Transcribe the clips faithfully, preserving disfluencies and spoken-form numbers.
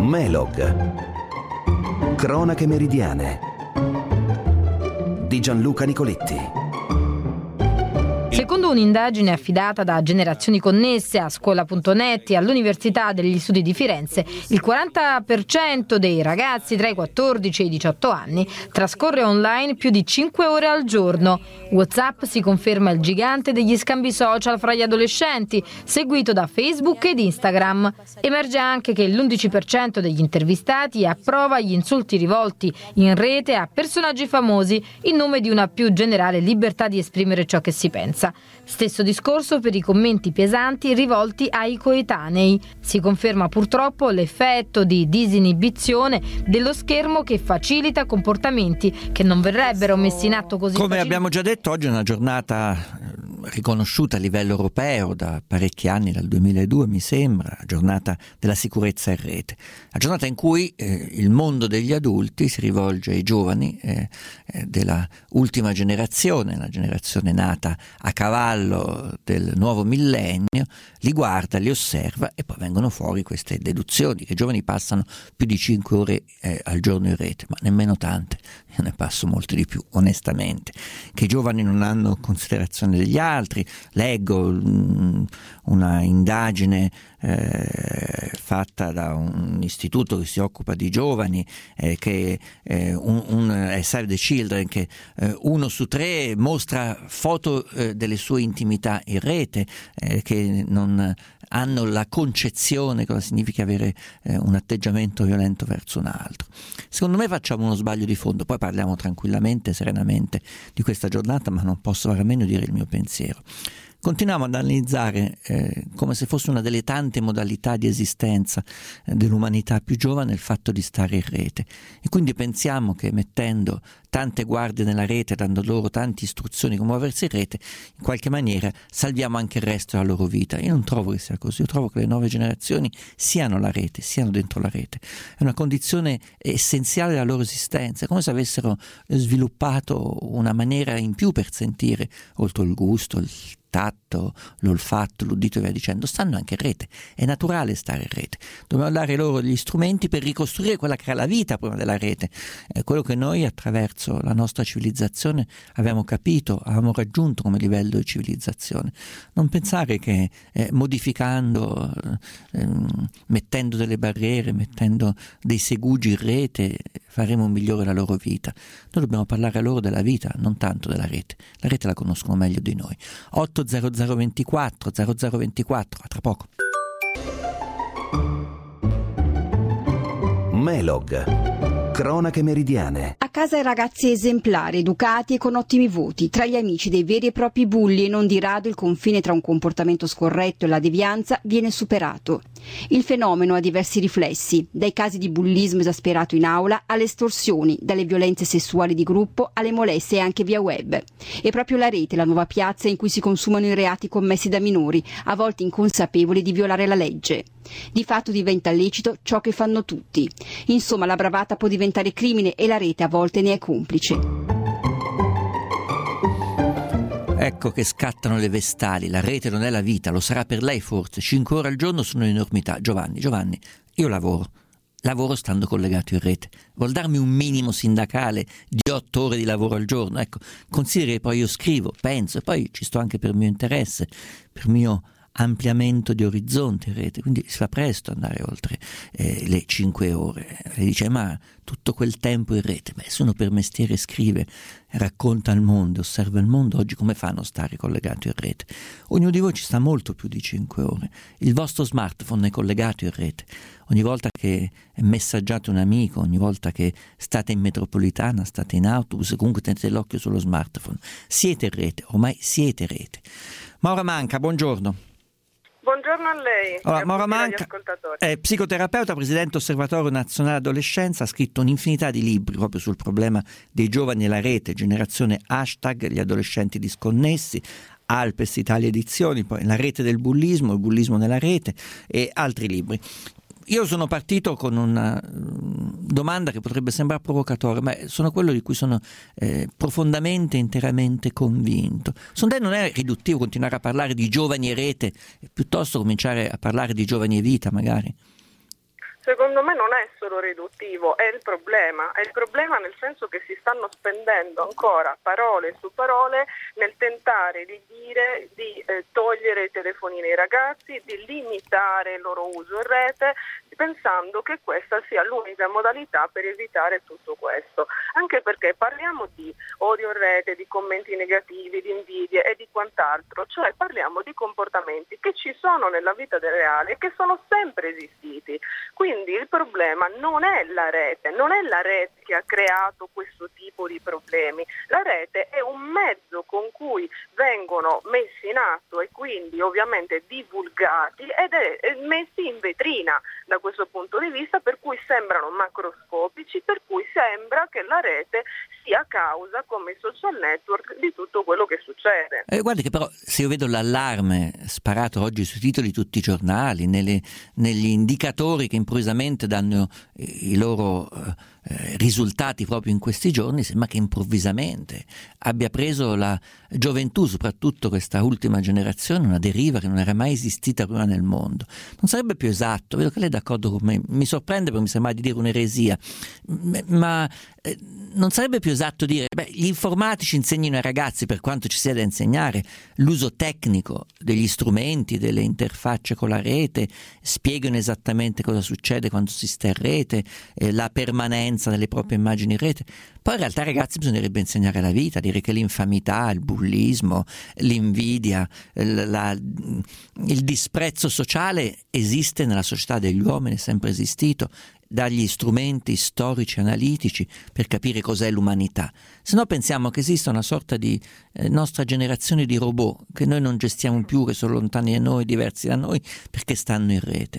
Melog. Cronache meridiane di Gianluca Nicoletti. Secondo un'indagine affidata da Generazioni Connesse a Scuola punto net e all'Università degli Studi di Firenze, il quaranta per cento dei ragazzi tra i quattordici e i diciotto anni trascorre online più di cinque ore al giorno. WhatsApp si conferma il gigante degli scambi social fra gli adolescenti, seguito da Facebook ed Instagram. Emerge anche che l'undici per cento degli intervistati approva gli insulti rivolti in rete a personaggi famosi in nome di una più generale libertà di esprimere ciò che si pensa. Stesso discorso per i commenti pesanti rivolti ai coetanei. Si conferma purtroppo l'effetto di disinibizione dello schermo che facilita comportamenti che non verrebbero messi in atto così. Come facil- abbiamo già detto, oggi è una giornata riconosciuta a livello europeo da parecchi anni, dal duemiladue mi sembra, la giornata della sicurezza in rete, la giornata in cui eh, il mondo degli adulti si rivolge ai giovani eh, eh, della ultima generazione, la generazione nata a cavallo del nuovo millennio, li guarda, li osserva e poi vengono fuori queste deduzioni che i giovani passano più di cinque ore eh, al giorno in rete, ma nemmeno tante, io ne passo molto di più onestamente, che i giovani non hanno considerazione degli altri. Leggo um, una indagine eh, fatta da un istituto che si occupa di giovani, eh, che eh, un, un eh, Save the Children, che eh, uno su tre mostra foto eh, delle sue intimità in rete, eh, che non hanno la concezione cosa significa avere eh, un atteggiamento violento verso un altro. Secondo me facciamo uno sbaglio di fondo, poi parliamo tranquillamente, serenamente di questa giornata, ma non posso fare a meno di dire il mio pensiero. Continuiamo ad analizzare eh, come se fosse una delle tante modalità di esistenza eh, dell'umanità più giovane il fatto di stare in rete, e quindi pensiamo che mettendo tante guardie nella rete, dando loro tante istruzioni come muoversi in rete, in qualche maniera salviamo anche il resto della loro vita. Io non trovo che sia così, io trovo che le nuove generazioni siano la rete, siano dentro la rete, è una condizione essenziale della loro esistenza, è come se avessero sviluppato una maniera in più per sentire, oltre il gusto, il tatto, l'olfatto, l'udito e via dicendo, stanno anche in rete, è naturale stare in rete, dobbiamo dare loro gli strumenti per ricostruire quella che era la vita prima della rete, eh, quello che noi attraverso la nostra civilizzazione abbiamo capito, abbiamo raggiunto come livello di civilizzazione. Non pensare che eh, modificando, eh, mettendo delle barriere, mettendo dei segugi in rete faremo migliore la loro vita. Noi dobbiamo parlare a loro della vita, non tanto della rete, la rete la conoscono meglio di noi. otto zero zero ventiquattro zero zero ventiquattro, a tra poco. Melog. Cronache meridiane. A casa i ragazzi esemplari, educati e con ottimi voti, tra gli amici dei veri e propri bulli, e non di rado il confine tra un comportamento scorretto e la devianza viene superato. Il fenomeno ha diversi riflessi, dai casi di bullismo esasperato in aula alle estorsioni, dalle violenze sessuali di gruppo alle molestie anche via web. È proprio la rete la nuova piazza in cui si consumano i reati commessi da minori, a volte inconsapevoli di violare la legge. Di fatto diventa lecito ciò che fanno tutti. Insomma, la bravata può diventare crimine e la rete a volte ne è complice. Ecco che scattano le vestali, la rete non è la vita, lo sarà per lei forse, cinque ore al giorno sono un'enormità. Giovanni, Giovanni, io lavoro, lavoro stando collegato in rete, vuol darmi un minimo sindacale di otto ore di lavoro al giorno? Ecco, consideri che poi io scrivo, penso, e poi ci sto anche per mio interesse, per mio ampliamento di orizzonti in rete, quindi si fa presto andare oltre eh, le cinque ore. Lei dice, ma tutto quel tempo in rete, beh, se uno per mestiere scrive, racconta il mondo, osserva il mondo, oggi come fanno a stare collegato in rete? Ognuno di voi ci sta molto più di cinque ore, il vostro smartphone è collegato in rete, ogni volta che messaggiate un amico, ogni volta che state in metropolitana, state in autobus, comunque tenete l'occhio sullo smartphone, siete in rete, ormai siete in rete. Maura Manca, buongiorno. Buongiorno a lei. Allora, e a Maura tutti gli Manca ascoltatori. è psicoterapeuta, presidente Osservatorio Nazionale Adolescenza, ha scritto un'infinità di libri proprio sul problema dei giovani e la rete, generazione hashtag, gli adolescenti disconnessi, Alpes Italia Edizioni, poi La rete del bullismo, il bullismo nella rete e altri libri. Io sono partito con una domanda che potrebbe sembrare provocatoria, ma sono quello di cui sono eh, profondamente, interamente convinto. Secondo te non è riduttivo continuare a parlare di giovani e rete, piuttosto cominciare a parlare di giovani e vita magari? Secondo me non è solo riduttivo, è il problema, è il problema nel senso che si stanno spendendo ancora parole su parole nel tentare di dire di eh, togliere i telefonini ai ragazzi, di limitare il loro uso in rete, pensando che questa sia l'unica modalità per evitare tutto questo. Anche perché parliamo di odio in rete, di commenti negativi, di invidie e di quant'altro, cioè parliamo di comportamenti che ci sono nella vita reale e che sono sempre esistiti. Quindi il problema non è la rete, non è la rete che ha creato questo tipo di problemi. La rete è un mezzo con cui vengono messi in atto e quindi ovviamente divulgati ed è messi in vetrina da questo punto di vista, per cui sembrano macroscopici, per cui sembra che la rete sia causa, come i social network, di tutto quello che succede. Eh, guardi che però se io vedo l'allarme sparato oggi sui titoli di tutti i giornali, nelle, negli indicatori che improvvisamente danno i loro eh, risultati proprio in questi giorni, sembra che improvvisamente abbia preso la gioventù, soprattutto questa ultima generazione, una deriva che non era mai esistita prima nel mondo. Non sarebbe più esatto, vedo che lei è d'accordo con me, mi sorprende perché mi sembra di dire un'eresia, ma eh, non sarebbe più esatto dire beh, gli informatici insegnino ai ragazzi, per quanto ci sia da insegnare, l'uso tecnico degli strumenti, delle interfacce con la rete, spiegano esattamente cosa succede quando si sta in rete, eh, la permanenza delle proprie immagini in rete. Poi in realtà ai ragazzi bisognerebbe insegnare la vita, dire che l'infamità, il bullismo, l'invidia, la, la, il disprezzo sociale esiste nella società degli uomini, è sempre esistito, dagli strumenti storici analitici per capire cos'è l'umanità. Se no pensiamo che esista una sorta di eh, nostra generazione di robot che noi non gestiamo più, che sono lontani da noi, diversi da noi, perché stanno in rete.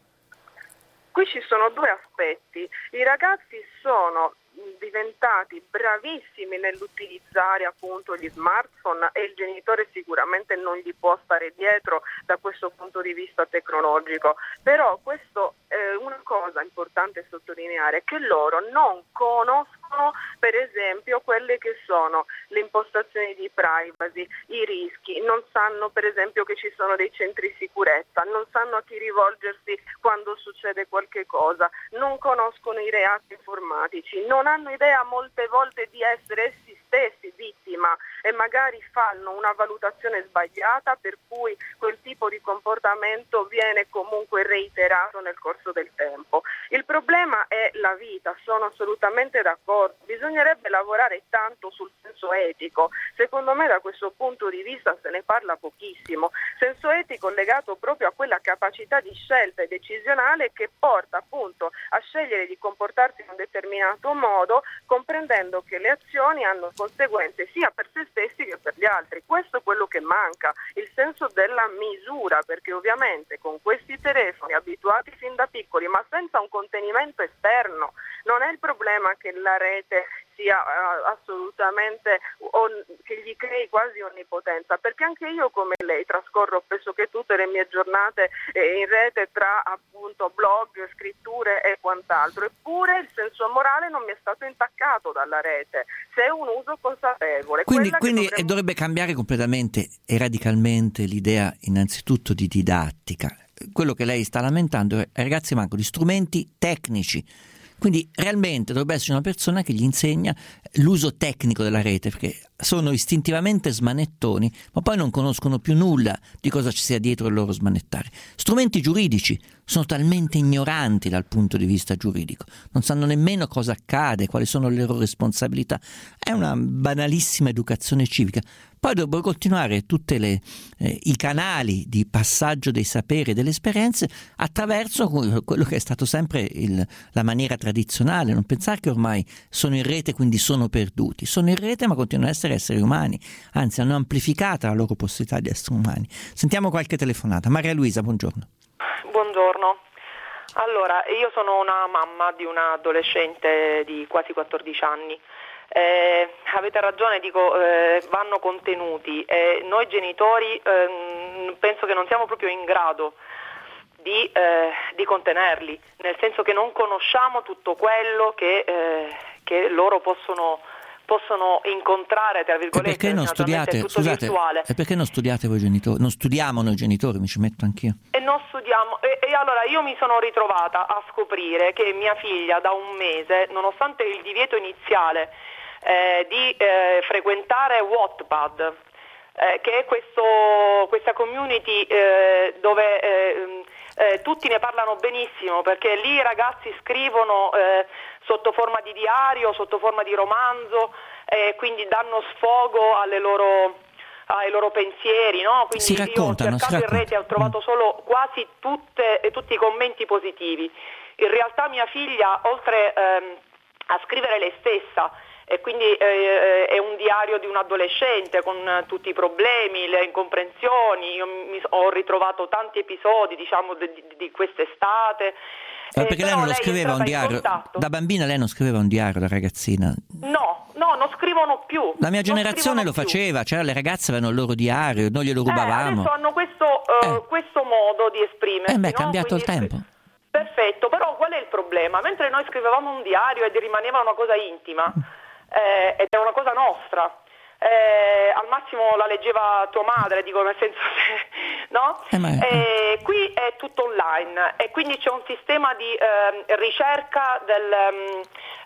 Qui ci sono due aspetti. I ragazzi sono diventati bravissimi nell'utilizzare appunto gli smartphone e il genitore sicuramente non gli può stare dietro da questo punto di vista tecnologico, però questo è una cosa importante sottolineare, che loro non conoscono per esempio quelle che sono le impostazioni di privacy, i rischi, non sanno per esempio che ci sono dei centri sicurezza, non sanno a chi rivolgersi quando succede qualche cosa, non conoscono i reati informatici, non hanno idea molte volte di essere essi stessi vittima e magari fanno una valutazione sbagliata per cui quel tipo di comportamento viene comunque reiterato nel corso del tempo. Il problema è la vita, sono assolutamente d'accordo, bisognerebbe lavorare tanto sul senso etico, secondo me da questo punto di vista se ne parla pochissimo, senso etico legato proprio a quella capacità di scelta e decisionale che porta appunto a scegliere di comportarsi in un determinato modo, comprendendo che le azioni hanno conseguenze sia per se stessi che per gli altri. Questo è quello che manca, il senso della misura, perché ovviamente con questi telefoni abituati fin da piccoli ma senza un contenimento esterno, non è il problema che la rete sia uh, assolutamente on- che gli crei quasi onnipotenza, perché anche io come lei trascorro pressoché tutte le mie giornate eh, in rete tra appunto blog, scritture e quant'altro, eppure il senso morale non mi è stato intaccato dalla rete, se è un uso consapevole. Quindi, quindi dovremmo... dovrebbe cambiare completamente e radicalmente l'idea innanzitutto di didattica. Quello che lei sta lamentando è ai ragazzi mancano di strumenti tecnici. Quindi realmente dovrebbe essere una persona che gli insegna l'uso tecnico della rete, perché sono istintivamente smanettoni, ma poi non conoscono più nulla di cosa ci sia dietro il loro smanettare. Strumenti giuridici sono talmente ignoranti dal punto di vista giuridico, non sanno nemmeno cosa accade, quali sono le loro responsabilità. È una banalissima educazione civica. Poi dovrebbero continuare tutti eh, i canali di passaggio dei saperi e delle esperienze attraverso quello che è stato sempre il, la maniera tradizionale. Non pensare che ormai sono in rete quindi sono perduti. Sono in rete ma continuano ad essere esseri umani, anzi hanno amplificata la loro possibilità di essere umani. Sentiamo qualche telefonata. Maria Luisa, buongiorno. Buongiorno. Allora, io sono una mamma di un adolescente di quasi quattordici anni. Eh, avete ragione, dico eh, vanno contenuti e noi genitori eh, penso che non siamo proprio in grado di, eh, di contenerli, nel senso che non conosciamo tutto quello che, eh, che loro possono possono incontrare, tra virgolette, e perché non studiate, tutto scusate, virtuale. E perché non studiate voi genitori? Non studiamo noi genitori, mi ci metto anch'io. E non studiamo, e, e allora io mi sono ritrovata a scoprire che mia figlia da un mese, nonostante il divieto iniziale eh, di eh, frequentare Wattpad, eh, che è questo, questa community eh, dove eh, eh, tutti ne parlano benissimo, perché lì i ragazzi scrivono eh, sotto forma di diario, sotto forma di romanzo, e eh, quindi danno sfogo alle loro, ai loro pensieri, no? Quindi si raccontano, io ho cercato in rete e ho trovato solo quasi tutte, tutti i commenti positivi. In realtà mia figlia, oltre ehm, a scrivere lei stessa, e quindi eh, è un diario di un adolescente con tutti i problemi, le incomprensioni, io mi ho ritrovato tanti episodi, diciamo, di, di quest'estate. Ma perché eh, lei non lo scriveva un diario? Da bambina lei non scriveva un diario, da ragazzina? No, no, non scrivono più. La mia generazione lo più. faceva, cioè le ragazze avevano il loro diario, noi glielo rubavamo. Eh, adesso hanno questo, uh, eh. questo modo di esprimersi. Eh beh, è no? cambiato Quindi, il tempo. Perfetto, però qual è il problema? Mentre noi scrivevamo un diario ed rimaneva una cosa intima, eh, ed è una cosa nostra, eh, al massimo la leggeva tua madre, dico, nel senso che, no? Eh, ma... eh, qui è tutto online e quindi c'è un sistema di eh, ricerca del...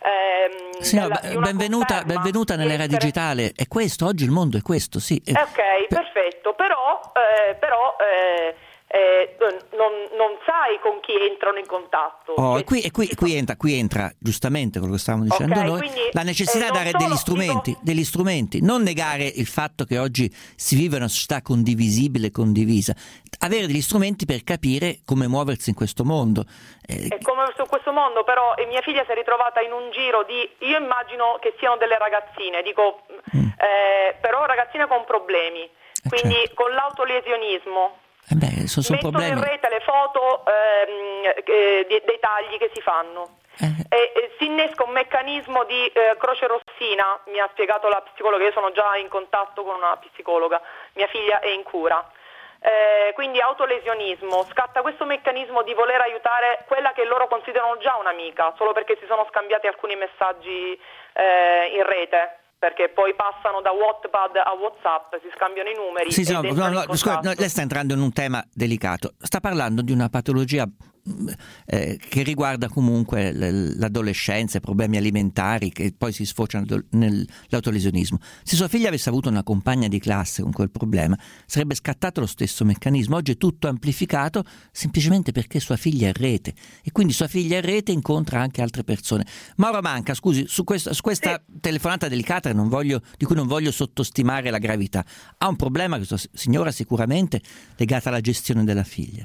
Eh, Signora, della, di benvenuta, benvenuta nell'era essere... digitale, è questo, oggi il mondo è questo, sì. Eh, ok, perfetto, però, eh, però eh, eh, non, non sai con chi entrano in contatto. Oh, e qui, e qui, qui, entra, qui entra giustamente quello che stavamo dicendo okay, noi, quindi, la necessità eh, di dare solo, degli strumenti, dico... degli strumenti, non negare il fatto che oggi si vive una società condivisibile e condivisa, avere degli strumenti per capire come muoversi in questo mondo. Eh, e come su questo mondo, però, e mia figlia si è ritrovata in un giro di, io immagino che siano delle ragazzine, dico, mm. eh, però ragazzine con problemi, quindi eh certo. con l'autolesionismo. Eh beh, sono, sono mettono problemi. in rete le foto ehm, eh, dei, dei tagli che si fanno eh. e, e si innesca un meccanismo di eh, croce rossina, mi ha spiegato la psicologa, io sono già in contatto con una psicologa, mia figlia è in cura, eh, quindi autolesionismo, scatta questo meccanismo di voler aiutare quella che loro considerano già un'amica, solo perché si sono scambiati alcuni messaggi eh, in rete. Perché poi passano da Wattpad a WhatsApp, si scambiano i numeri. Sì, sì, no, no, no, scusa, no, lei sta entrando in un tema delicato. Sta parlando di una patologia eh, che riguarda comunque l'adolescenza, i problemi alimentari che poi si sfociano nell'autolesionismo. Se sua figlia avesse avuto una compagna di classe con quel problema, sarebbe scattato lo stesso meccanismo. Oggi è tutto amplificato semplicemente perché sua figlia è rete e quindi sua figlia è rete incontra anche altre persone. Maura Manca, scusi, su questa, su questa sì. telefonata delicata non voglio, di cui non voglio sottostimare la gravità, ha un problema questa signora sicuramente legato alla gestione della figlia.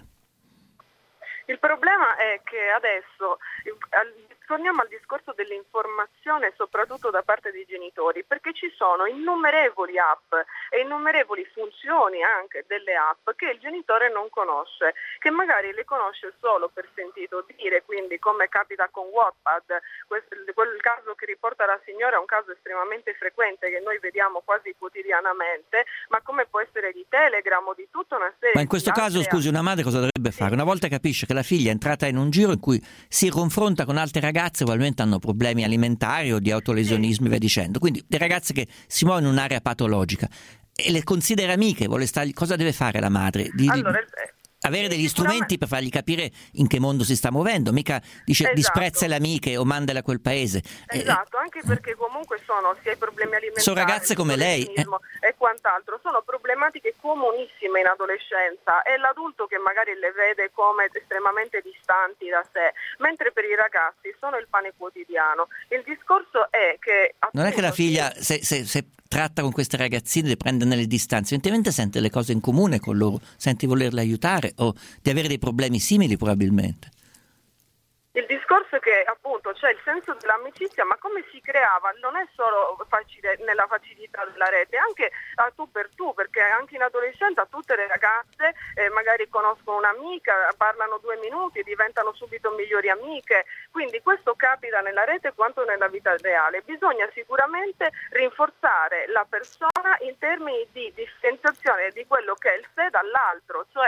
Il problema è che adesso torniamo al discorso dell'informazione soprattutto da parte dei genitori, perché ci sono innumerevoli app e innumerevoli funzioni anche delle app che il genitore non conosce, che magari le conosce solo per sentito dire, quindi come capita con Wattpad, questo, quel caso che riporta la signora è un caso estremamente frequente che noi vediamo quasi quotidianamente, ma come può essere di Telegram o di tutta una serie di... Ma in questo caso, scusi, una madre cosa dovrebbe fare? Una volta capisce che la figlia è entrata in un giro in cui si confronta con altre ragazze, probabilmente hanno problemi alimentari o di autolesionismo e via dicendo, quindi le ragazze che si muovono in un'area patologica e le considera amiche, vuole stargli, cosa deve fare la madre? Di, allora, avere degli strumenti per fargli capire in che mondo si sta muovendo, mica dice esatto. disprezza le amiche o mandale a quel paese. Esatto, anche perché comunque sono sia i problemi alimentari, sono ragazze come lei eh. e quant'altro, sono problematiche comunissime in adolescenza, è l'adulto che magari le vede come estremamente distanti da sé, mentre per i ragazzi sono il pane quotidiano. Il discorso è che appunto, non è che la figlia se, se, se tratta con queste ragazzine, le prende nelle distanze, evidentemente sente le cose in comune con loro, senti volerle aiutare o di avere dei problemi simili probabilmente. Il discorso è che appunto c'è il senso dell'amicizia, ma come si creava non è solo facile nella facilità della rete, anche a tu per tu, perché anche in adolescenza tutte le ragazze eh, magari conoscono un'amica, parlano due minuti e diventano subito migliori amiche, quindi questo capita nella rete quanto nella vita reale. Bisogna sicuramente rinforzare la persona in termini di differenziazione di quello che è il sé dall'altro, cioè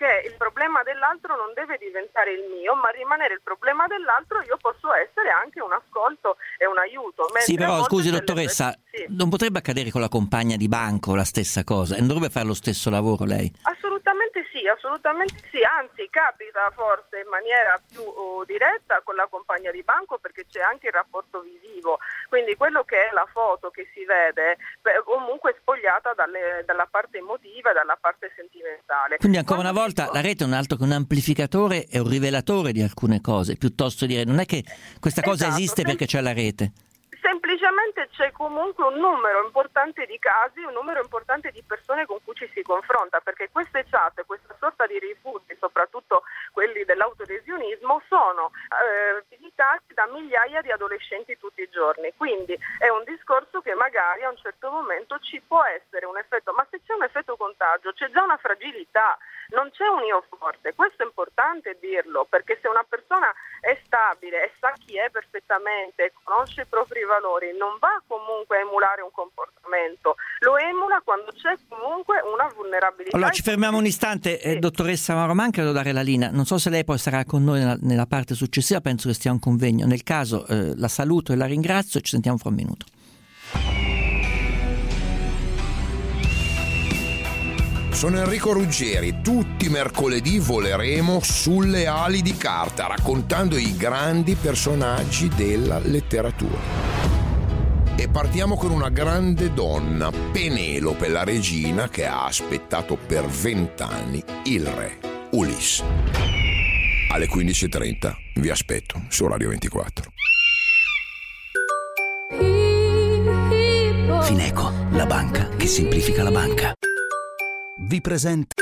che il problema dell'altro non deve diventare il mio, ma rimanere il problema dell'altro, io posso essere anche un ascolto e un aiuto. Sì, però scusi dottoressa, sì. non potrebbe accadere con la compagna di banco la stessa cosa? E non dovrebbe fare lo stesso lavoro lei? Assolutamente sì, assolutamente sì, anzi capita forse in maniera più uh, diretta con la compagna di banco, perché c'è anche il rapporto visivo, quindi quello che è la foto che si vede beh, comunque spogliata dalle, dalla parte emotiva, dalla parte sentimentale. Quindi ancora Quando una volta dico... la rete è un altro che un amplificatore e un rivelatore di alcune cose, piuttosto dire non è che questa cosa esatto, esiste sem- perché c'è la rete. Semplicemente c'è comunque un numero importante di casi, un numero importante di persone con cui ci si confronta, perché queste chat, questa sorta di rifugi, soprattutto quelli dell'autolesionismo, sono eh, visitati da migliaia di adolescenti tutti i giorni. Quindi è un discorso che magari a un certo momento ci può essere un effetto, ma se c'è un effetto contagio c'è già una fragilità, non c'è un io forte. Questo è importante dirlo, perché se una persona è stabile e sa chi è perfettamente, conosce i propri valori, non va comunque a emulare un comportamento, lo emula quando c'è comunque una vulnerabilità. Allora ci fermiamo un istante, sì. eh, dottoressa Mauro Manca, devo dare la linea, non so se lei poi sarà con noi nella, nella parte successiva, penso che stia un convegno, nel caso eh, la saluto e la ringrazio e ci sentiamo fra un minuto. Sono Enrico Ruggeri, tutti i mercoledì voleremo sulle ali di carta raccontando i grandi personaggi della letteratura. E partiamo con una grande donna, Penelope, la regina che ha aspettato per vent'anni il re, Ulisse. Alle quindici e trenta vi aspetto su Radio ventiquattro. Fineco, la banca che semplifica la banca. Vi presenta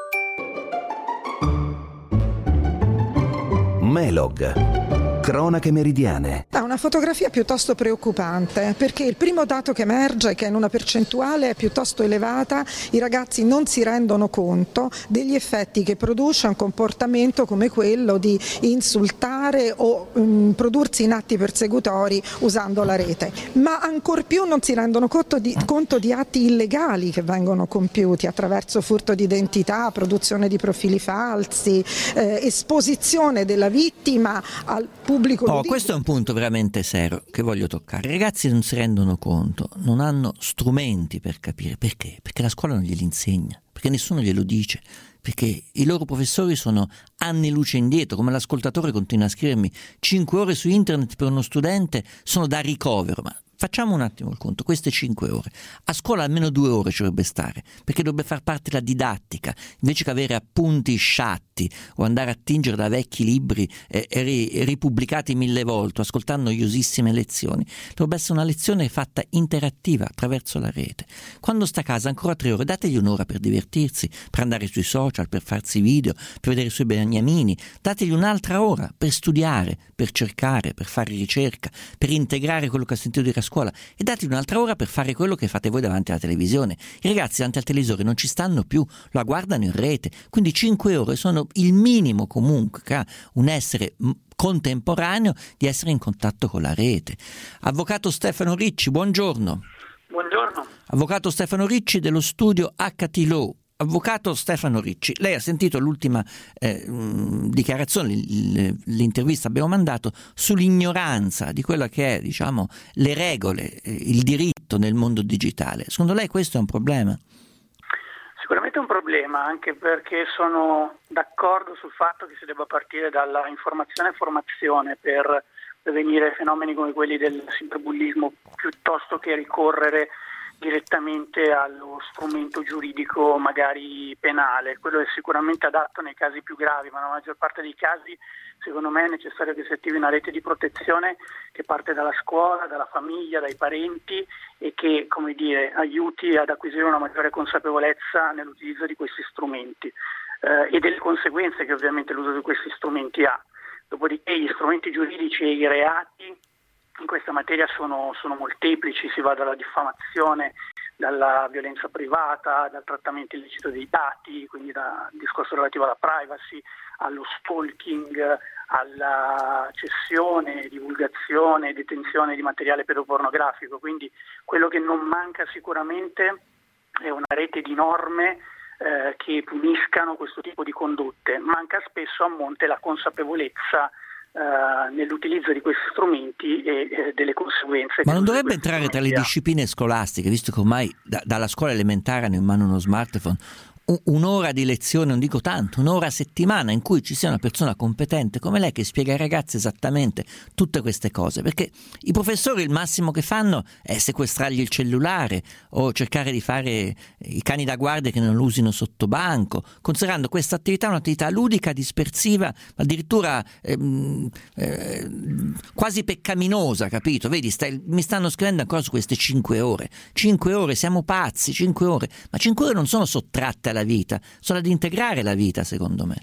Melog, cronache meridiane. Ha una fotografia piuttosto preoccupante, perché il primo dato che emerge è che in una percentuale piuttosto elevata i ragazzi non si rendono conto degli effetti che produce un comportamento come quello di insultare o um, prodursi in atti persecutori usando la rete, ma ancor più non si rendono conto di, conto di atti illegali che vengono compiuti attraverso furto di identità, produzione di profili falsi, eh, esposizione della vittima al pubblico. Oh, questo è un punto veramente serio che voglio toccare. I ragazzi non si rendono conto, non hanno strumenti per capire perché, perché la scuola non glieli insegna, perché nessuno glielo dice, perché i loro professori sono anni luce indietro, come l'ascoltatore continua a scrivermi, cinque ore su internet per uno studente sono da ricovero, ma facciamo un attimo il conto, queste cinque ore. A scuola almeno due ore ci dovrebbe stare, perché dovrebbe far parte della didattica, invece che avere appunti sciatti o andare a tingere da vecchi libri eh, ri, ripubblicati mille volte, ascoltando noiosissime lezioni. Dovrebbe essere una lezione fatta interattiva attraverso la rete. Quando sta a casa ancora tre ore, dategli un'ora per divertirsi, per andare sui social, per farsi video, per vedere i suoi beniamini, dategli un'altra ora per studiare, per cercare, per fare ricerca, per integrare quello che ha sentito dire a scuola, e date un'altra ora per fare quello che fate voi davanti alla televisione. I ragazzi davanti al televisore non ci stanno più, la guardano in rete, quindi cinque ore sono il minimo comunque che ha un essere contemporaneo di essere in contatto con la rete. Avvocato Stefano Ricci, buongiorno. Buongiorno. Avvocato Stefano Ricci dello studio H T Law. Avvocato Stefano Ricci, lei ha sentito l'ultima eh, dichiarazione, l'intervista abbiamo mandato sull'ignoranza di quella che è, diciamo, le regole, il diritto nel mondo digitale. Secondo lei questo è un problema? Sicuramente è un problema, anche perché sono d'accordo sul fatto che si debba partire dalla informazione e formazione per prevenire fenomeni come quelli del cyberbullismo, piuttosto che ricorrere direttamente allo strumento giuridico magari penale. Quello è sicuramente adatto nei casi più gravi, ma nella maggior parte dei casi secondo me è necessario che si attivi una rete di protezione che parte dalla scuola, dalla famiglia, dai parenti e che, come dire, aiuti ad acquisire una maggiore consapevolezza nell'utilizzo di questi strumenti eh, e delle conseguenze che ovviamente l'uso di questi strumenti ha. Dopodiché gli strumenti giuridici e i reati in questa materia sono, sono molteplici, si va dalla diffamazione, dalla violenza privata, dal trattamento illecito dei dati, quindi dal discorso relativo alla privacy, allo stalking, alla cessione, divulgazione, detenzione di materiale pedopornografico. Quindi quello che non manca sicuramente è una rete di norme eh, che puniscano questo tipo di condotte. Manca spesso a monte la consapevolezza Uh, nell'utilizzo di questi strumenti e eh, delle conseguenze. Ma non dovrebbe entrare tra le discipline scolastiche, visto che ormai da, dalla scuola elementare hanno in mano uno smartphone, un'ora di lezione, non dico tanto, un'ora a settimana in cui ci sia una persona competente come lei che spiega ai ragazzi esattamente tutte queste cose, perché i professori il massimo che fanno è sequestrargli il cellulare o cercare di fare i cani da guardia che non lo usino sotto banco, considerando questa attività un'attività ludica, dispersiva, addirittura ehm, eh, quasi peccaminosa, capito? Vedi, stai, mi stanno scrivendo ancora su queste cinque ore, cinque ore, siamo pazzi, cinque ore, ma cinque ore non sono sottratte alla vita, sono ad integrare la vita, secondo me.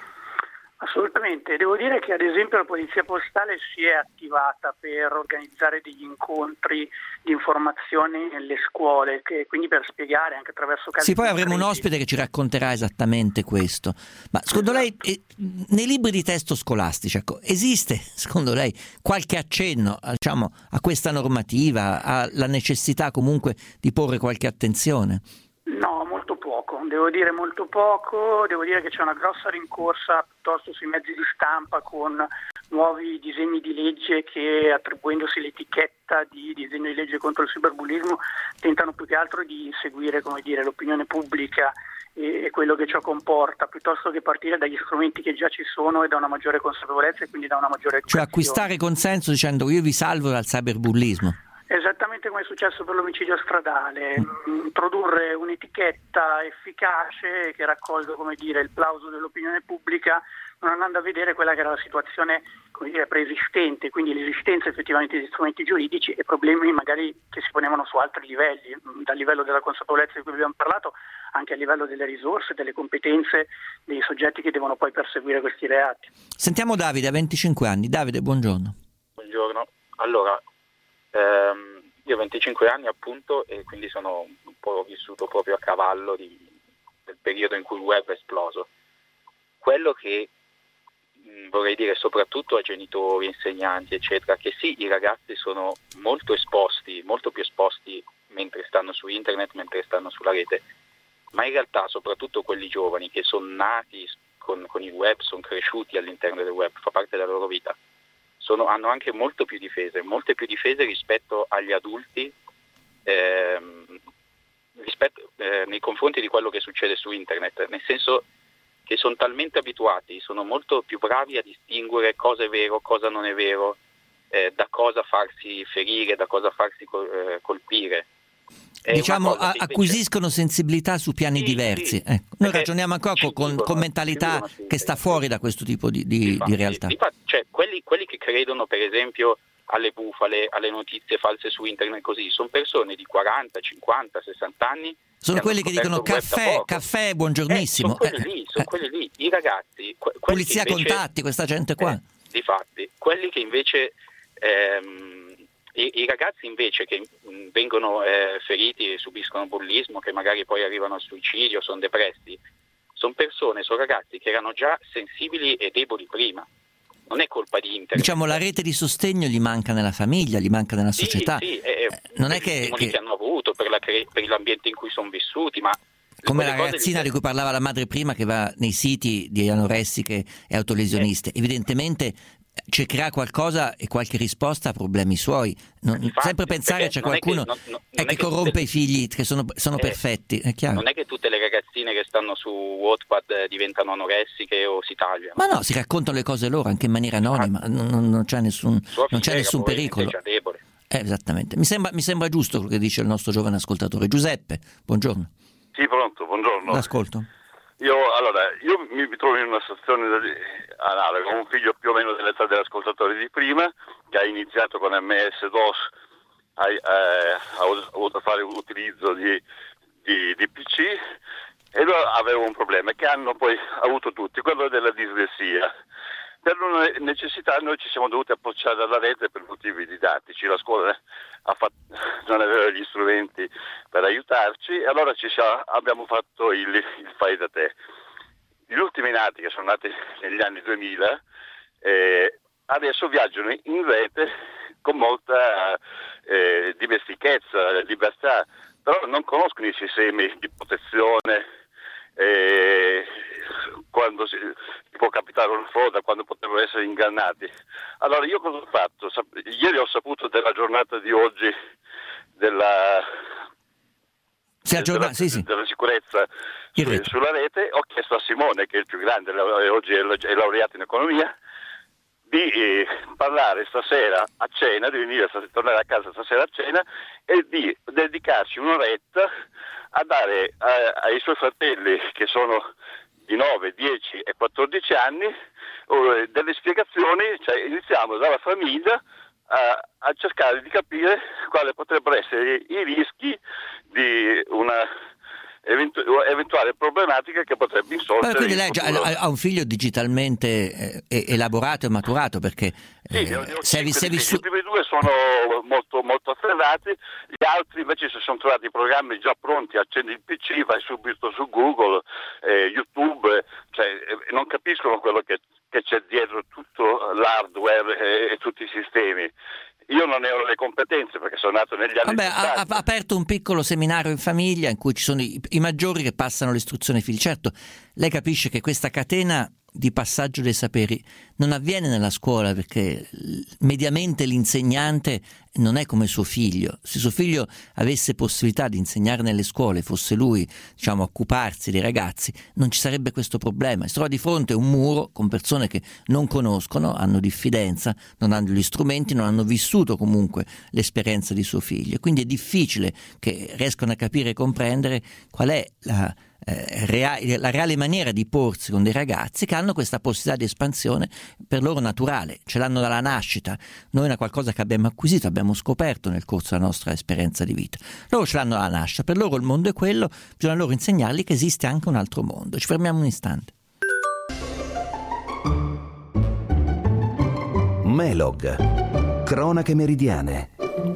Assolutamente, devo dire che ad esempio la Polizia Postale si è attivata per organizzare degli incontri di informazione nelle scuole, che quindi per spiegare anche attraverso casi sì, poi avremo concreti. un ospite che ci racconterà esattamente questo. Ma secondo esatto. lei, eh, nei libri di testo scolastici, ecco, esiste, secondo lei, qualche accenno, diciamo, a questa normativa, alla necessità comunque di porre qualche attenzione? No, molto poco, devo dire molto poco, devo dire che c'è una grossa rincorsa piuttosto sui mezzi di stampa con nuovi disegni di legge che, attribuendosi l'etichetta di disegno di legge contro il cyberbullismo, tentano più che altro di inseguire, come dire, l'opinione pubblica e, e quello che ciò comporta, piuttosto che partire dagli strumenti che già ci sono e da una maggiore consapevolezza e quindi da una maggiore educazione. Cioè acquistare consenso dicendo io vi salvo dal cyberbullismo. Esattamente come è successo per l'omicidio stradale, mm. introdurre un'etichetta efficace che raccolga, come dire, il plauso dell'opinione pubblica, non andando a vedere quella che era la situazione, come dire, preesistente, quindi l'esistenza effettivamente di strumenti giuridici e problemi magari che si ponevano su altri livelli, dal livello della consapevolezza di cui abbiamo parlato, anche a livello delle risorse, delle competenze dei soggetti che devono poi perseguire questi reati. Sentiamo Davide, a venticinque anni. Davide, buongiorno. Buongiorno. Allora, ehm, io ho venticinque anni appunto e quindi sono un po' vissuto proprio a cavallo di, del periodo in cui il web è esploso. Quello che mh, vorrei dire soprattutto ai genitori, insegnanti, eccetera, che sì, i ragazzi sono molto esposti, molto più esposti mentre stanno su internet, mentre stanno sulla rete, ma in realtà soprattutto quelli giovani che sono nati con, con il web, sono cresciuti all'interno del web, fa parte della loro vita, sono, hanno anche molto più difese, molte più difese rispetto agli adulti, ehm, rispetto, eh, nei confronti di quello che succede su internet, nel senso che sono talmente abituati, sono molto più bravi a distinguere cosa è vero, cosa non è vero, eh, da cosa farsi ferire, da cosa farsi col, eh, colpire. È diciamo a, invece... acquisiscono sensibilità su piani sì, diversi. Sì. Ecco, noi ragioniamo ancora con, con, con mentalità che sta fuori da questo tipo di, di, infatti, di realtà. Infatti, cioè, quelli, quelli che credono per esempio alle bufale, alle notizie false su internet così, sono persone di quaranta, cinquanta, sessanta anni. Sono quelli che dicono caffè, caffè, buongiornissimo. Eh, sono quelli lì, sono eh. quelli lì. I ragazzi... Que- Polizia invece, contatti, questa gente qua. Eh, difatti, quelli che invece... Ehm, I, I ragazzi invece che mh, vengono eh, feriti e subiscono bullismo, che magari poi arrivano al suicidio, sono depressi, sono persone, sono ragazzi che erano già sensibili e deboli prima. Non è colpa di internet. Diciamo la rete di sostegno gli manca nella famiglia, gli manca nella società. Sì, sì, eh, non è per che, gli stimoli che... che hanno avuto, per, la cre- per l'ambiente in cui sono vissuti, ma... Come la ragazzina di cui parlava la madre prima che va nei siti di anoressiche e autolesioniste. Eh. Evidentemente cercherà qualcosa e qualche risposta a problemi suoi. Non, infatti, sempre pensare c'è qualcuno che, non, non, è che corrompe tutte... i figli che sono, sono eh, perfetti, è chiaro. Non è che tutte le ragazzine che stanno su Wattpad diventano anoressiche o si tagliano. Ma no, si raccontano le cose loro anche in maniera anonima, non, non, non c'è nessun, non c'è nessun pericolo. Eh, esattamente. Mi sembra, mi sembra giusto quello che dice il nostro giovane ascoltatore. Giuseppe, buongiorno. Sì, pronto, buongiorno. L'ascolto. Io, allora, io mi trovo in una situazione analoga, con un figlio più o meno dell'età dell'ascoltatore di prima, che ha iniziato con M S DOS, ha, eh, ha voluto fare utilizzo di, di, di P C, e io avevo un problema che hanno poi avuto tutti, quello della dislessia. Per una necessità noi ci siamo dovuti approcciare alla rete per motivi didattici, la scuola ha fatto, non aveva gli strumenti per aiutarci, e allora ci siamo, abbiamo fatto il, il fai da te. Gli ultimi nati, che sono nati negli anni duemila, eh, adesso viaggiano in rete con molta eh, dimestichezza, libertà, però non conoscono i sistemi di protezione eh, quando si, può capitare una frode, quando potrebbero essere ingannati. Allora io cosa ho fatto? Sap- ieri ho saputo della giornata di oggi della, sì, della, sì, sì. della sicurezza su, sulla rete. Ho chiesto a Simone, che è il più grande, oggi è laureato in economia, di eh, parlare stasera a cena, di venire a tornare a casa stasera a cena e di dedicarci un'oretta a dare a, ai suoi fratelli, che sono di nove, dieci e quattordici anni, eh, delle spiegazioni. Cioè iniziamo dalla famiglia a, a cercare di capire quali potrebbero essere i rischi di una eventu- eventuale problematica che potrebbe insorgere. Quindi lei ha, ha un figlio digitalmente eh, elaborato e maturato, perché eh, sì, se vi, se vi su- i primi due sono molto, molto afferrati, gli altri invece si sono trovati i programmi già pronti, accendi il P C, vai subito su Google, eh, YouTube, cioè eh, non capiscono quello che, che c'è dietro tutto l'hardware e, e tutti i sistemi. Io non ne ho le competenze perché sono nato negli anni Vabbè, ha, ha aperto un piccolo seminario in famiglia in cui ci sono i, i maggiori che passano l'istruzione figli. Certo, lei capisce che questa catena di passaggio dei saperi non avviene nella scuola, perché mediamente l'insegnante non è come suo figlio. Se suo figlio avesse possibilità di insegnare nelle scuole, fosse lui, diciamo, a occuparsi dei ragazzi, non ci sarebbe questo problema. Si trova di fronte a un muro con persone che non conoscono, hanno diffidenza, non hanno gli strumenti, non hanno vissuto comunque l'esperienza di suo figlio, quindi è difficile che riescano a capire e comprendere qual è la Eh, rea- la reale maniera di porsi con dei ragazzi che hanno questa possibilità di espansione per loro naturale, ce l'hanno dalla nascita. Noi è una qualcosa che abbiamo acquisito, abbiamo scoperto nel corso della nostra esperienza di vita. Loro ce l'hanno dalla nascita, per loro il mondo è quello, bisogna loro insegnargli che esiste anche un altro mondo. Ci fermiamo un istante. Melog, cronache meridiane.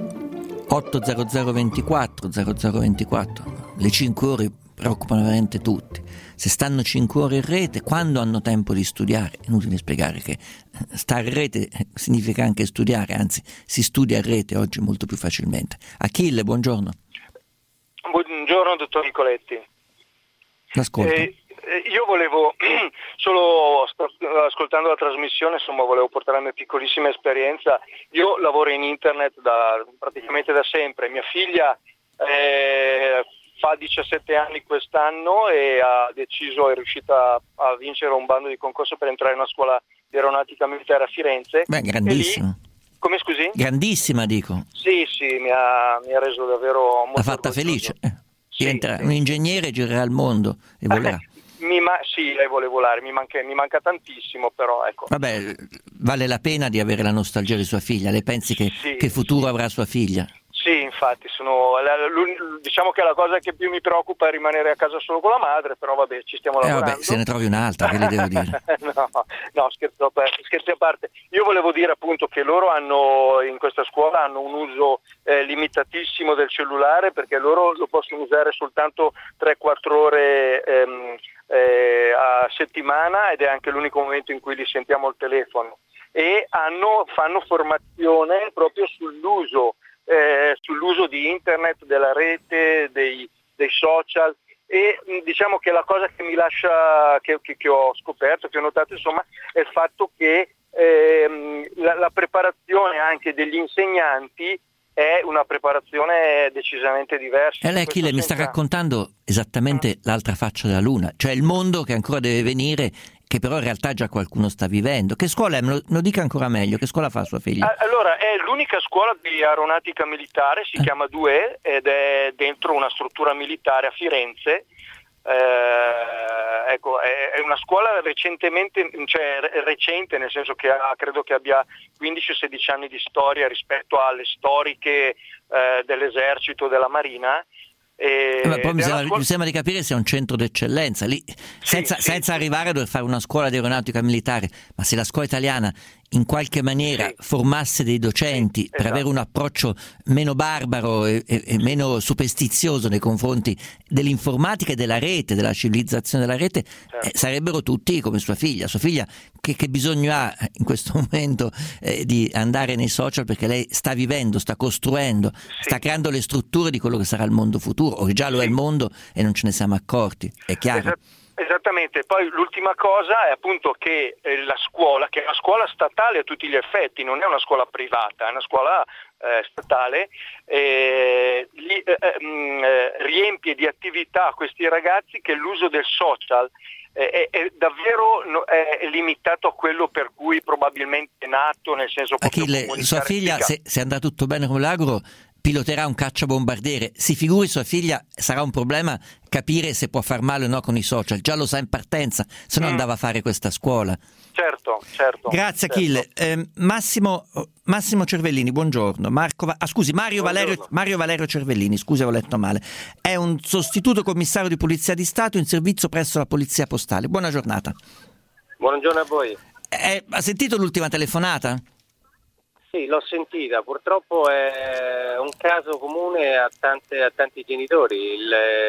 otto zero zero ventiquattro zero zero ventiquattro, le cinque ore preoccupano veramente tutti. Se stanno cinque ore in rete, quando hanno tempo di studiare? È inutile spiegare che stare in rete significa anche studiare, anzi si studia in rete oggi molto più facilmente. Achille, buongiorno. Buongiorno dottor Nicoletti. L'ascolto. Eh, io volevo, solo ascoltando la trasmissione, insomma, volevo portare la mia piccolissima esperienza. Io lavoro in internet da, praticamente da sempre. Mia figlia eh, fa diciassette anni quest'anno e ha deciso, è riuscita a vincere un bando di concorso per entrare in una scuola di aeronautica militare a Firenze. Beh, grandissima. Lì, come scusi? Grandissima, dico. Sì, sì, mi ha, mi ha reso davvero molto l'ha fatta felice. Eh, sì, diventerà sì. un ingegnere, girerà il mondo e volerà. Mi ma- sì, lei vuole volare, mi manca, mi manca tantissimo, però ecco. Vabbè, vale la pena di avere la nostalgia di sua figlia. Lei pensi che, sì, che futuro avrà sua figlia? Sì, infatti, sono, la, la, diciamo che la cosa che più mi preoccupa è rimanere a casa solo con la madre, però vabbè, ci stiamo lavorando. Eh vabbè, se ne trovi un'altra, che le devo dire? no, no scherzo, a parte, scherzi a parte. Io volevo dire appunto che loro hanno, in questa scuola, hanno un uso eh, limitatissimo del cellulare, perché loro lo possono usare soltanto tre quattro ore ehm, eh, a settimana, ed è anche l'unico momento in cui li sentiamo al telefono. E hanno, fanno formazione proprio sull'uso Eh, sull'uso di internet, della rete, dei, dei social, e diciamo che la cosa che mi lascia, che, che, che ho scoperto, che ho notato, insomma, è il fatto che ehm, la, la preparazione anche degli insegnanti è una preparazione decisamente diversa. E lei, Achille, mi sta raccontando esattamente mm. l'altra faccia della luna, cioè il mondo che ancora deve venire, che però in realtà già qualcuno sta vivendo. Che scuola è? Me lo, me lo dica ancora meglio, che scuola fa sua figlia? Allora, è l'unica scuola di aeronautica militare, si eh. chiama due E ed è dentro una struttura militare a Firenze. Eh, ecco, è, è una scuola recentemente, cioè recente, nel senso che ha, credo che abbia quindici o sedici anni di storia rispetto alle storiche eh, dell'esercito, della marina. E eh, poi mi sembra, scuola... mi sembra di capire sia un centro d'eccellenza lì, senza, sì, senza sì, arrivare a dover fare una scuola di aeronautica militare, ma se la scuola italiana in qualche maniera sì. formasse dei docenti sì, per esatto. avere un approccio meno barbaro e, e, e meno superstizioso nei confronti dell'informatica e della rete, della civilizzazione della rete, certo. eh, sarebbero tutti come sua figlia. Sua figlia che, che bisogno ha in questo momento eh, di andare nei social, perché lei sta vivendo, sta costruendo, sì. sta creando le strutture di quello che sarà il mondo futuro, o che già lo sì. è il mondo e non ce ne siamo accorti, è chiaro? Esatto. Esattamente, poi l'ultima cosa è appunto che eh, la scuola, che è una scuola statale a tutti gli effetti, non è una scuola privata, è una scuola eh, statale, eh, li, eh, mh, riempie di attività questi ragazzi che l'uso del social eh, è, è davvero no, è limitato a quello per cui probabilmente è nato, nel senso proprio Achille, sua figlia, se, se andrà tutto bene come l'auguro, piloterà un cacciabombardiere. Si figuri sua figlia, sarà un problema capire se può far male o no con i social, già lo sa in partenza, se no mm. andava a fare questa scuola. Certo, certo. Grazie certo. Achille. Eh, Massimo, Massimo Cervellini, buongiorno. Marco, ah, scusi, Mario Valerio, Mario Valerio Cervellini, scusi, ho letto male. È un sostituto commissario di Polizia di Stato in servizio presso la Polizia Postale. Buona giornata. Buongiorno a voi. Eh, ha sentito l'ultima telefonata? Sì, l'ho sentita, purtroppo è un caso comune a, tante, a tanti genitori,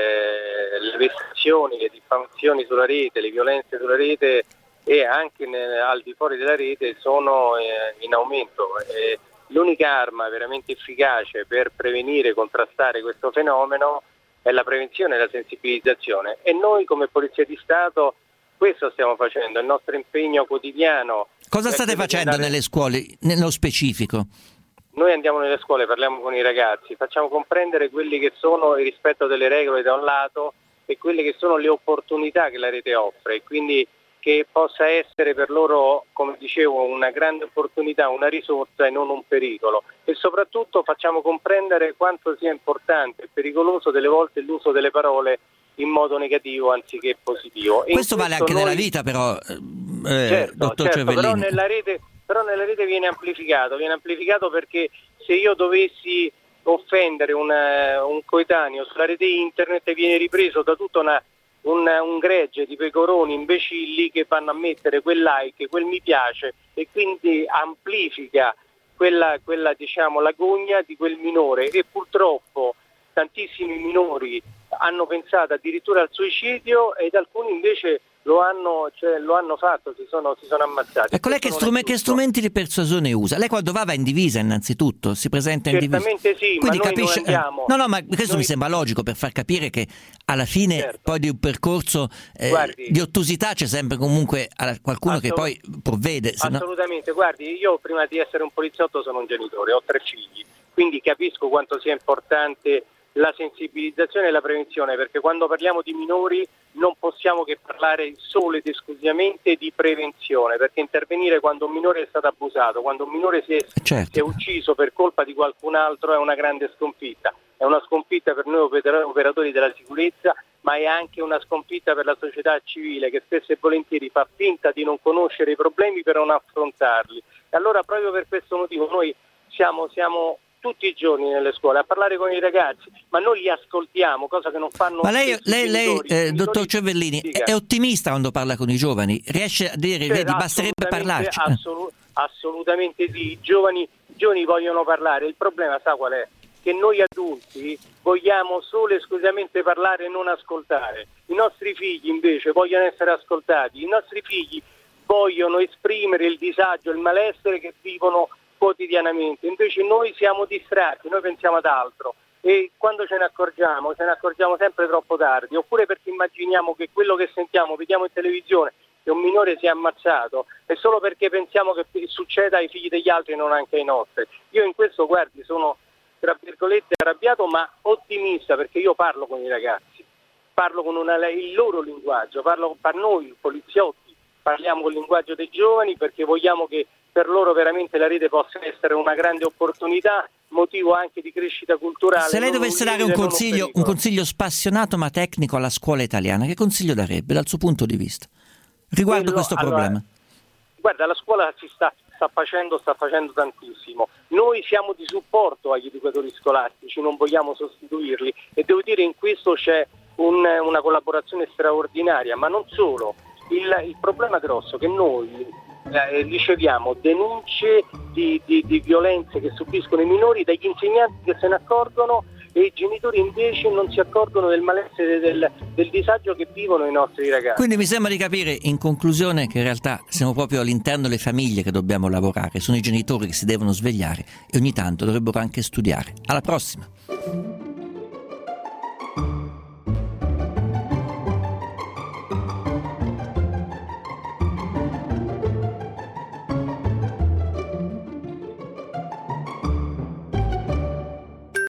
le, le vessazioni, le diffamazioni sulla rete, le violenze sulla rete e anche nel, al di fuori della rete sono eh, in aumento. Eh, l'unica arma veramente efficace per prevenire e contrastare questo fenomeno è la prevenzione e la sensibilizzazione, e noi come Polizia di Stato questo stiamo facendo, il nostro impegno quotidiano. Cosa state facendo andare... nelle scuole, nello specifico? Noi andiamo nelle scuole, parliamo con i ragazzi, facciamo comprendere quelli che sono il rispetto delle regole da un lato e quelle che sono le opportunità che la rete offre, e quindi che possa essere per loro, come dicevo, una grande opportunità, una risorsa e non un pericolo. E soprattutto facciamo comprendere quanto sia importante e pericoloso delle volte l'uso delle parole in modo negativo anziché positivo. Questo, questo vale anche noi... nella vita però, eh, certo, dottor certo, Cervellini. Però nella, rete, però nella rete viene amplificato, viene amplificato perché se io dovessi offendere una, un coetaneo sulla rete internet viene ripreso da tutta una, una, un gregge di pecoroni imbecilli che vanno a mettere quel like, quel mi piace, e quindi amplifica quella, quella diciamo, l'agonia di quel minore, e purtroppo tantissimi minori hanno pensato addirittura al suicidio ed alcuni invece lo hanno, cioè, lo hanno fatto, si sono, si sono ammazzati. Ecco, lei che, strume, che strumenti di persuasione usa? Lei quando va va in divisa innanzitutto, si presenta in divisa? Certamente sì, quindi ma noi capisce... non andiamo. No, no, ma questo noi... mi sembra logico per far capire che alla fine certo. poi di un percorso eh, guardi, di ottusità c'è sempre comunque qualcuno assolut- che poi provvede. Se assolutamente, no... guardi, io prima di essere un poliziotto sono un genitore, ho tre figli, quindi capisco quanto sia importante la sensibilizzazione e la prevenzione, perché quando parliamo di minori non possiamo che parlare solo ed esclusivamente di prevenzione, perché intervenire quando un minore è stato abusato, quando un minore si è, certo. si è ucciso per colpa di qualcun altro è una grande sconfitta, è una sconfitta per noi operatori della sicurezza, ma è anche una sconfitta per la società civile che spesso e volentieri fa finta di non conoscere i problemi per non affrontarli. E allora proprio per questo motivo noi siamo, siamo tutti i giorni nelle scuole a parlare con i ragazzi, ma noi li ascoltiamo, cosa che non fanno. Ma lei, lei, lei genitori, eh, genitori, dottor Cervellini, dica. È ottimista quando parla con i giovani? Riesce a dire, cioè, vedi, basterebbe parlarci? Assolu- assolutamente sì, i giovani, i giovani vogliono parlare, il problema sa qual è? Che noi adulti vogliamo solo e esclusivamente parlare e non ascoltare. I nostri figli invece vogliono essere ascoltati, i nostri figli vogliono esprimere il disagio, il malessere che vivono quotidianamente, invece noi siamo distratti, noi pensiamo ad altro, e quando ce ne accorgiamo, ce ne accorgiamo sempre troppo tardi, oppure perché immaginiamo che quello che sentiamo, vediamo in televisione, che un minore si è ammazzato, è solo perché pensiamo che succeda ai figli degli altri e non anche ai nostri. Io in questo, guardi, sono tra virgolette arrabbiato ma ottimista, perché io parlo con i ragazzi, parlo con una, il loro linguaggio, parlo per noi poliziotti, parliamo con il linguaggio dei giovani, perché vogliamo che per loro veramente la rete possa essere una grande opportunità, motivo anche di crescita culturale. Se lei dovesse dare un consiglio, un, un consiglio spassionato ma tecnico alla scuola italiana, che consiglio darebbe dal suo punto di vista riguardo Quello, questo allora, problema? Guarda, la scuola si sta, sta facendo, sta facendo tantissimo. Noi siamo di supporto agli educatori scolastici, non vogliamo sostituirli, e devo dire in questo c'è un, una collaborazione straordinaria, ma non solo. Il, il problema grosso è che noi eh, riceviamo denunce di, di, di violenze che subiscono i minori dagli insegnanti che se ne accorgono, e i genitori invece non si accorgono del malessere, del, del disagio che vivono i nostri ragazzi. Quindi mi sembra di capire in conclusione che in realtà siamo proprio all'interno delle famiglie che dobbiamo lavorare, sono i genitori che si devono svegliare e ogni tanto dovrebbero anche studiare. Alla prossima!